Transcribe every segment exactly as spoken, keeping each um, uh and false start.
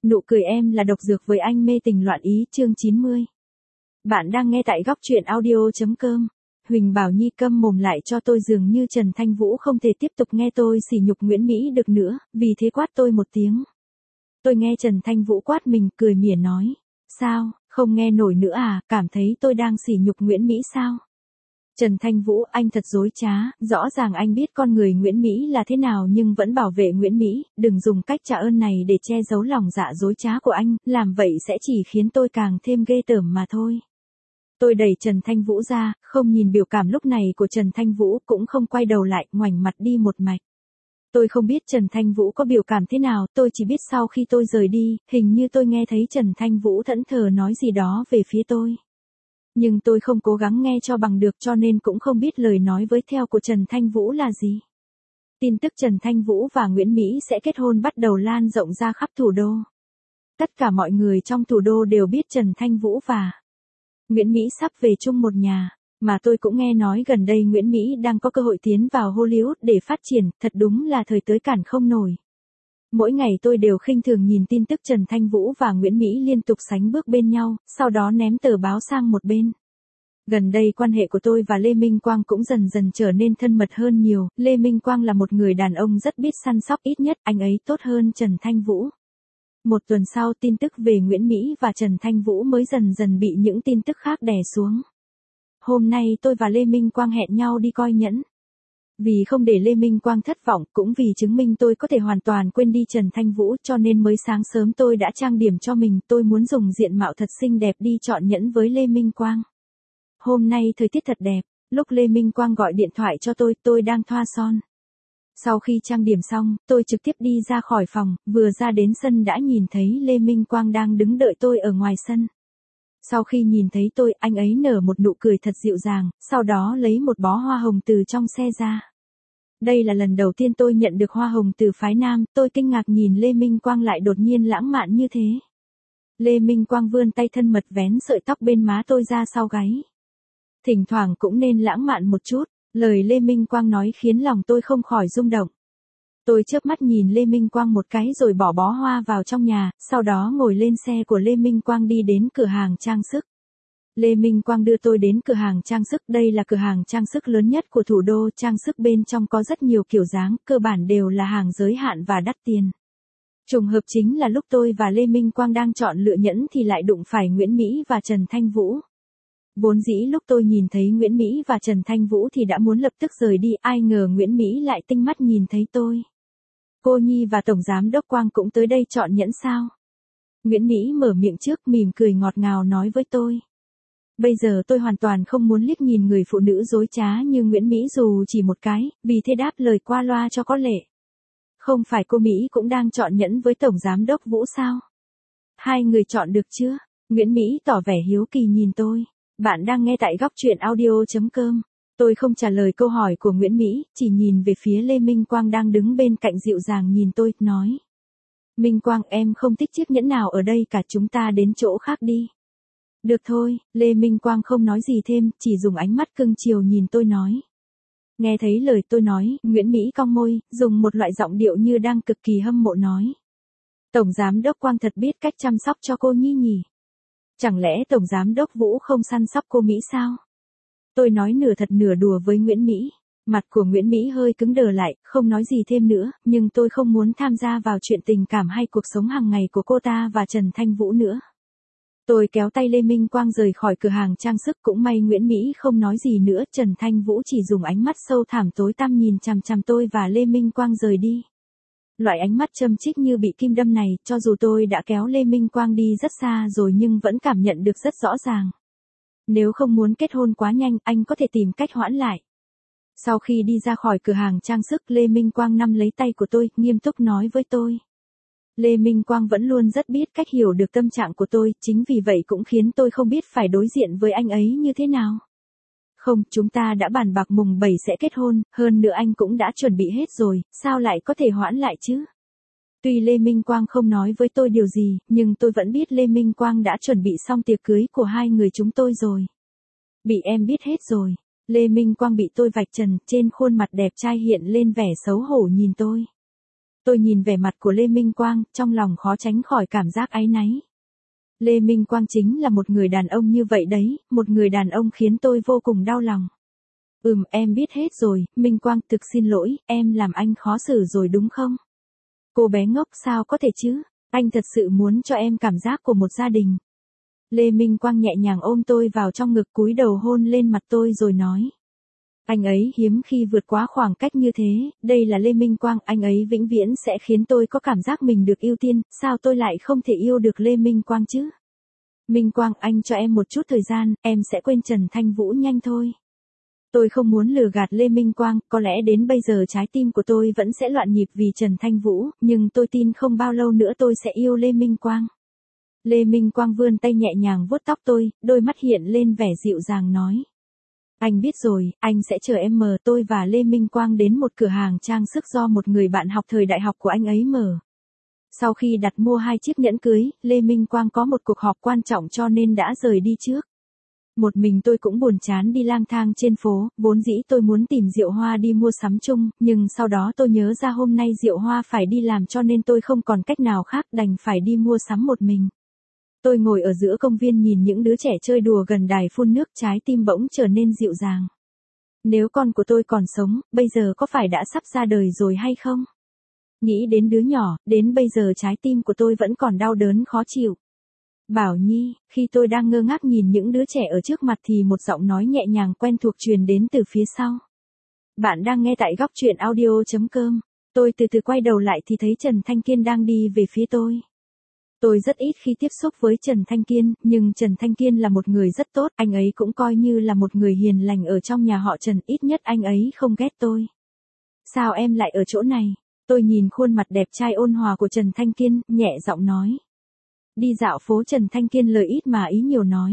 Nụ cười em là độc dược với anh mê tình loạn ý chương chín mươi. Bạn đang nghe tại góc truyện audio.com. Huỳnh Bảo Nhi câm mồm lại cho tôi dường như Trần Thanh Vũ không thể tiếp tục nghe tôi sỉ nhục Nguyễn Mỹ được nữa, vì thế quát tôi một tiếng. Tôi nghe Trần Thanh Vũ quát mình cười mỉa nói. Sao, không nghe nổi nữa à, cảm thấy tôi đang sỉ nhục Nguyễn Mỹ sao? Trần Thanh Vũ, anh thật dối trá, rõ ràng anh biết con người Nguyễn Mỹ là thế nào nhưng vẫn bảo vệ Nguyễn Mỹ, đừng dùng cách trả ơn này để che giấu lòng dạ dối trá của anh, làm vậy sẽ chỉ khiến tôi càng thêm ghê tởm mà thôi. Tôi đẩy Trần Thanh Vũ ra, không nhìn biểu cảm lúc này của Trần Thanh Vũ cũng không quay đầu lại, ngoảnh mặt đi một mạch. Tôi không biết Trần Thanh Vũ có biểu cảm thế nào, tôi chỉ biết sau khi tôi rời đi, hình như tôi nghe thấy Trần Thanh Vũ thẫn thờ nói gì đó về phía tôi. Nhưng tôi không cố gắng nghe cho bằng được cho nên cũng không biết lời nói với theo của Trần Thanh Vũ là gì. Tin tức Trần Thanh Vũ và Nguyễn Mỹ sẽ kết hôn bắt đầu lan rộng ra khắp thủ đô. Tất cả mọi người trong thủ đô đều biết Trần Thanh Vũ và Nguyễn Mỹ sắp về chung một nhà, mà tôi cũng nghe nói gần đây Nguyễn Mỹ đang có cơ hội tiến vào Hollywood để phát triển, thật đúng là thời tới cản không nổi. Mỗi ngày tôi đều khinh thường nhìn tin tức Trần Thanh Vũ và Nguyễn Mỹ liên tục sánh bước bên nhau, sau đó ném tờ báo sang một bên. Gần đây quan hệ của tôi và Lê Minh Quang cũng dần dần trở nên thân mật hơn nhiều, Lê Minh Quang là một người đàn ông rất biết săn sóc, ít nhất anh ấy tốt hơn Trần Thanh Vũ. Một tuần sau tin tức về Nguyễn Mỹ và Trần Thanh Vũ mới dần dần bị những tin tức khác đè xuống. Hôm nay tôi và Lê Minh Quang hẹn nhau đi coi nhẫn. Vì không để Lê Minh Quang thất vọng, cũng vì chứng minh tôi có thể hoàn toàn quên đi Trần Thanh Vũ cho nên mới sáng sớm tôi đã trang điểm cho mình, tôi muốn dùng diện mạo thật xinh đẹp đi chọn nhẫn với Lê Minh Quang. Hôm nay thời tiết thật đẹp, lúc Lê Minh Quang gọi điện thoại cho tôi, tôi đang thoa son. Sau khi trang điểm xong, tôi trực tiếp đi ra khỏi phòng, vừa ra đến sân đã nhìn thấy Lê Minh Quang đang đứng đợi tôi ở ngoài sân. Sau khi nhìn thấy tôi, anh ấy nở một nụ cười thật dịu dàng, sau đó lấy một bó hoa hồng từ trong xe ra. Đây là lần đầu tiên tôi nhận được hoa hồng từ phái nam, tôi kinh ngạc nhìn Lê Minh Quang lại đột nhiên lãng mạn như thế. Lê Minh Quang vươn tay thân mật vén sợi tóc bên má tôi ra sau gáy. Thỉnh thoảng cũng nên lãng mạn một chút, lời Lê Minh Quang nói khiến lòng tôi không khỏi rung động. Tôi chớp mắt nhìn Lê Minh Quang một cái rồi bỏ bó hoa vào trong nhà, sau đó ngồi lên xe của Lê Minh Quang đi đến cửa hàng trang sức. Lê Minh Quang đưa tôi đến cửa hàng trang sức, đây là cửa hàng trang sức lớn nhất của thủ đô, trang sức bên trong có rất nhiều kiểu dáng, cơ bản đều là hàng giới hạn và đắt tiền. Trùng hợp chính là lúc tôi và Lê Minh Quang đang chọn lựa nhẫn thì lại đụng phải Nguyễn Mỹ và Trần Thanh Vũ. Vốn dĩ lúc tôi nhìn thấy Nguyễn Mỹ và Trần Thanh Vũ thì đã muốn lập tức rời đi, ai ngờ Nguyễn Mỹ lại tinh mắt nhìn thấy tôi. Cô Nhi và Tổng Giám Đốc Quang cũng tới đây chọn nhẫn sao? Nguyễn Mỹ mở miệng trước, mỉm cười ngọt ngào nói với tôi. Bây giờ tôi hoàn toàn không muốn liếc nhìn người phụ nữ dối trá như Nguyễn Mỹ dù chỉ một cái, vì thế đáp lời qua loa cho có lệ. Không phải cô Mỹ cũng đang chọn nhẫn với Tổng Giám Đốc Vũ sao? Hai người chọn được chưa? Nguyễn Mỹ tỏ vẻ hiếu kỳ nhìn tôi. Bạn đang nghe tại góc truyện audio.com. Tôi không trả lời câu hỏi của Nguyễn Mỹ, chỉ nhìn về phía Lê Minh Quang đang đứng bên cạnh dịu dàng nhìn tôi, nói. Minh Quang, em không thích chiếc nhẫn nào ở đây cả, chúng ta đến chỗ khác đi. Được thôi, Lê Minh Quang không nói gì thêm, chỉ dùng ánh mắt cưng chiều nhìn tôi nói. Nghe thấy lời tôi nói, Nguyễn Mỹ cong môi, dùng một loại giọng điệu như đang cực kỳ hâm mộ nói. Tổng Giám Đốc Quang thật biết cách chăm sóc cho cô Nhi nhỉ. Chẳng lẽ Tổng Giám Đốc Vũ không săn sóc cô Mỹ sao? Tôi nói nửa thật nửa đùa với Nguyễn Mỹ. Mặt của Nguyễn Mỹ hơi cứng đờ lại, không nói gì thêm nữa, nhưng tôi không muốn tham gia vào chuyện tình cảm hay cuộc sống hàng ngày của cô ta và Trần Thanh Vũ nữa. Tôi kéo tay Lê Minh Quang rời khỏi cửa hàng trang sức, cũng may Nguyễn Mỹ không nói gì nữa, Trần Thanh Vũ chỉ dùng ánh mắt sâu thẳm tối tăm nhìn chằm chằm tôi và Lê Minh Quang rời đi. Loại ánh mắt châm chích như bị kim đâm này, cho dù tôi đã kéo Lê Minh Quang đi rất xa rồi nhưng vẫn cảm nhận được rất rõ ràng. Nếu không muốn kết hôn quá nhanh, anh có thể tìm cách hoãn lại. Sau khi đi ra khỏi cửa hàng trang sức, Lê Minh Quang nắm lấy tay của tôi, nghiêm túc nói với tôi. Lê Minh Quang vẫn luôn rất biết cách hiểu được tâm trạng của tôi, chính vì vậy cũng khiến tôi không biết phải đối diện với anh ấy như thế nào. Không, chúng ta đã bàn bạc mùng bảy sẽ kết hôn, hơn nữa anh cũng đã chuẩn bị hết rồi, sao lại có thể hoãn lại chứ? Tuy Lê Minh Quang không nói với tôi điều gì, nhưng tôi vẫn biết Lê Minh Quang đã chuẩn bị xong tiệc cưới của hai người chúng tôi rồi. Bị em biết hết rồi. Lê Minh Quang bị tôi vạch trần, trên khuôn mặt đẹp trai hiện lên vẻ xấu hổ nhìn tôi. Tôi nhìn vẻ mặt của Lê Minh Quang, trong lòng khó tránh khỏi cảm giác áy náy. Lê Minh Quang chính là một người đàn ông như vậy đấy, một người đàn ông khiến tôi vô cùng đau lòng. Ừm, em biết hết rồi, Minh Quang, thực xin lỗi, em làm anh khó xử rồi đúng không? Cô bé ngốc, sao có thể chứ, anh thật sự muốn cho em cảm giác của một gia đình. Lê Minh Quang nhẹ nhàng ôm tôi vào trong ngực, cúi đầu hôn lên mặt tôi rồi nói. Anh ấy hiếm khi vượt quá khoảng cách như thế, đây là Lê Minh Quang, anh ấy vĩnh viễn sẽ khiến tôi có cảm giác mình được ưu tiên, sao tôi lại không thể yêu được Lê Minh Quang chứ? Minh Quang, anh cho em một chút thời gian, em sẽ quên Trần Thanh Vũ nhanh thôi. Tôi không muốn lừa gạt Lê Minh Quang, có lẽ đến bây giờ trái tim của tôi vẫn sẽ loạn nhịp vì Trần Thanh Vũ, nhưng tôi tin không bao lâu nữa tôi sẽ yêu Lê Minh Quang. Lê Minh Quang vươn tay nhẹ nhàng vuốt tóc tôi, đôi mắt hiện lên vẻ dịu dàng nói. Anh biết rồi, anh sẽ chờ em. Mờ tôi và Lê Minh Quang đến một cửa hàng trang sức do một người bạn học thời đại học của anh ấy mở. Sau khi đặt mua hai chiếc nhẫn cưới, Lê Minh Quang có một cuộc họp quan trọng cho nên đã rời đi trước. Một mình tôi cũng buồn chán đi lang thang trên phố, vốn dĩ tôi muốn tìm Diệu Hoa đi mua sắm chung, nhưng sau đó tôi nhớ ra hôm nay Diệu Hoa phải đi làm cho nên tôi không còn cách nào khác, đành phải đi mua sắm một mình. Tôi ngồi ở giữa công viên nhìn những đứa trẻ chơi đùa gần đài phun nước, trái tim bỗng trở nên dịu dàng. Nếu con của tôi còn sống, bây giờ có phải đã sắp ra đời rồi hay không? Nghĩ đến đứa nhỏ, đến bây giờ trái tim của tôi vẫn còn đau đớn khó chịu. Bảo Nhi, khi tôi đang ngơ ngác nhìn những đứa trẻ ở trước mặt thì một giọng nói nhẹ nhàng quen thuộc truyền đến từ phía sau. Bạn đang nghe tại góc truyện audio chấm com. Tôi từ từ quay đầu lại thì thấy Trần Thanh Kiên đang đi về phía tôi. Tôi rất ít khi tiếp xúc với Trần Thanh Kiên, nhưng Trần Thanh Kiên là một người rất tốt, anh ấy cũng coi như là một người hiền lành ở trong nhà họ Trần, ít nhất anh ấy không ghét tôi. Sao em lại ở chỗ này? Tôi nhìn khuôn mặt đẹp trai ôn hòa của Trần Thanh Kiên, nhẹ giọng nói. Đi dạo phố. Trần Thanh Kiên lời ít mà ý nhiều nói.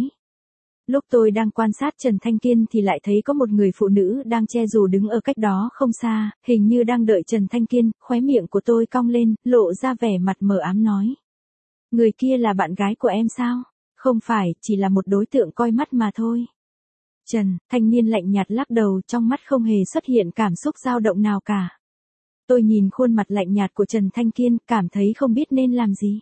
Lúc tôi đang quan sát Trần Thanh Kiên thì lại thấy có một người phụ nữ đang che dù đứng ở cách đó không xa, hình như đang đợi Trần Thanh Kiên, khóe miệng của tôi cong lên, lộ ra vẻ mặt mờ ám nói. Người kia là bạn gái của em sao? Không phải, chỉ là một đối tượng coi mắt mà thôi. Trần, thanh niên lạnh nhạt lắc đầu, trong mắt không hề xuất hiện cảm xúc dao động nào cả. Tôi nhìn khuôn mặt lạnh nhạt của Trần Thanh Kiên, cảm thấy không biết nên làm gì.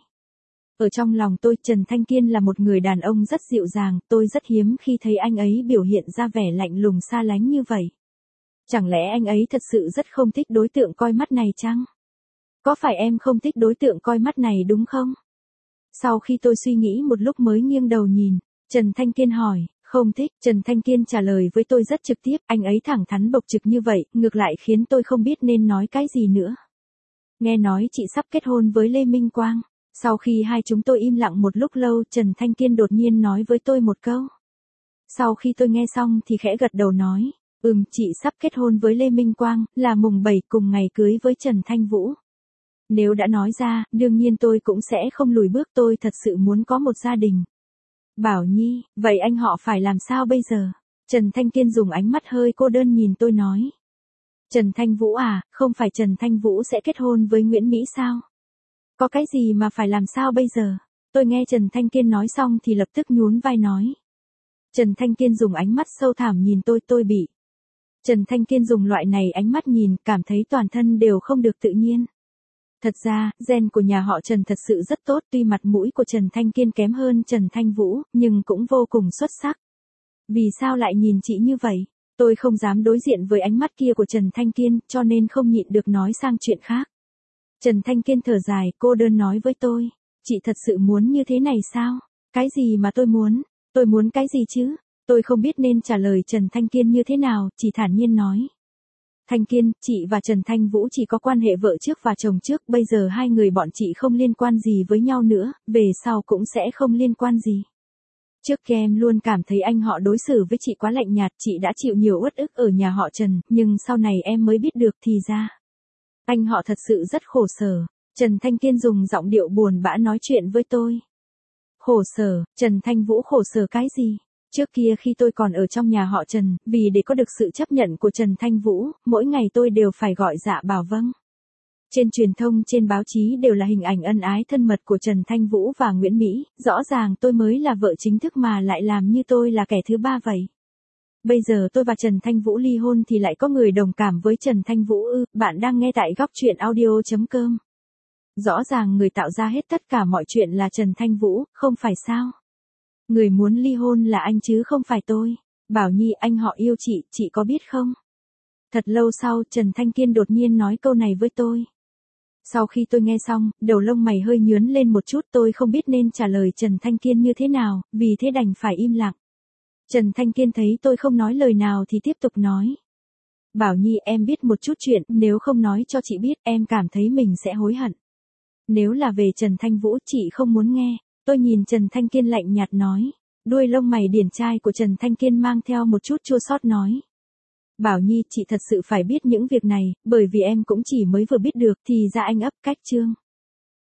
Ở trong lòng tôi, Trần Thanh Kiên là một người đàn ông rất dịu dàng, tôi rất hiếm khi thấy anh ấy biểu hiện ra vẻ lạnh lùng xa lánh như vậy. Chẳng lẽ anh ấy thật sự rất không thích đối tượng coi mắt này chăng? Có phải em không thích đối tượng coi mắt này đúng không? Sau khi tôi suy nghĩ một lúc mới nghiêng đầu nhìn, Trần Thanh Kiên hỏi, không thích. Trần Thanh Kiên trả lời với tôi rất trực tiếp, anh ấy thẳng thắn bộc trực như vậy, ngược lại khiến tôi không biết nên nói cái gì nữa. Nghe nói chị sắp kết hôn với Lê Minh Quang. Sau khi hai chúng tôi im lặng một lúc lâu, Trần Thanh Kiên đột nhiên nói với tôi một câu. Sau khi tôi nghe xong thì khẽ gật đầu nói, ừm, chị sắp kết hôn với Lê Minh Quang, là mùng bảy cùng ngày cưới với Trần Thanh Vũ. Nếu đã nói ra, đương nhiên tôi cũng sẽ không lùi bước, tôi thật sự muốn có một gia đình. Bảo Nhi, vậy anh họ phải làm sao bây giờ? Trần Thanh Kiên dùng ánh mắt hơi cô đơn nhìn tôi nói. Trần Thanh Vũ à, không phải Trần Thanh Vũ sẽ kết hôn với Nguyễn Mỹ sao? Có cái gì mà phải làm sao bây giờ? Tôi nghe Trần Thanh Kiên nói xong thì lập tức nhún vai nói. Trần Thanh Kiên dùng ánh mắt sâu thẳm nhìn tôi, tôi bị. Trần Thanh Kiên dùng loại này ánh mắt nhìn, cảm thấy toàn thân đều không được tự nhiên. Thật ra, gen của nhà họ Trần thật sự rất tốt, tuy mặt mũi của Trần Thanh Kiên kém hơn Trần Thanh Vũ, nhưng cũng vô cùng xuất sắc. Vì sao lại nhìn chị như vậy? Tôi không dám đối diện với ánh mắt kia của Trần Thanh Kiên, cho nên không nhịn được nói sang chuyện khác. Trần Thanh Kiên thở dài, cô đơn nói với tôi. Chị thật sự muốn như thế này sao? Cái gì mà tôi muốn? Tôi muốn cái gì chứ? Tôi không biết nên trả lời Trần Thanh Kiên như thế nào, chỉ thản nhiên nói. Thanh Kiên, chị và Trần Thanh Vũ chỉ có quan hệ vợ trước và chồng trước, bây giờ hai người bọn chị không liên quan gì với nhau nữa, về sau cũng sẽ không liên quan gì. Trước kia em luôn cảm thấy anh họ đối xử với chị quá lạnh nhạt, chị đã chịu nhiều uất ức ở nhà họ Trần, nhưng sau này em mới biết được thì ra. Anh họ thật sự rất khổ sở. Trần Thanh Kiên dùng giọng điệu buồn bã nói chuyện với tôi. Khổ sở, Trần Thanh Vũ khổ sở cái gì? Trước kia khi tôi còn ở trong nhà họ Trần, vì để có được sự chấp nhận của Trần Thanh Vũ, mỗi ngày tôi đều phải gọi dạ bảo vâng. Trên truyền thông, trên báo chí đều là hình ảnh ân ái thân mật của Trần Thanh Vũ và Nguyễn Mỹ, rõ ràng tôi mới là vợ chính thức mà lại làm như tôi là kẻ thứ ba vậy. Bây giờ tôi và Trần Thanh Vũ ly hôn thì lại có người đồng cảm với Trần Thanh Vũ ư? Bạn đang nghe tại góc truyện audio.com. Rõ ràng người tạo ra hết tất cả mọi chuyện là Trần Thanh Vũ, không phải sao? Người muốn ly hôn là anh chứ không phải tôi. Bảo Nhi, anh họ yêu chị, chị có biết không? Thật lâu sau, Trần Thanh Kiên đột nhiên nói câu này với tôi. Sau khi tôi nghe xong, đầu lông mày hơi nhướn lên một chút, tôi không biết nên trả lời Trần Thanh Kiên như thế nào, vì thế đành phải im lặng. Trần Thanh Kiên thấy tôi không nói lời nào thì tiếp tục nói. Bảo Nhi, em biết một chút chuyện, nếu không nói cho chị biết, em cảm thấy mình sẽ hối hận. Nếu là về Trần Thanh Vũ, chị không muốn nghe. Tôi nhìn Trần Thanh Kiên lạnh nhạt nói. Đuôi lông mày điển trai của Trần Thanh Kiên mang theo một chút chua xót nói. Bảo Nhi, chị thật sự phải biết những việc này, bởi vì em cũng chỉ mới vừa biết được thì ra anh ấp cách Trương.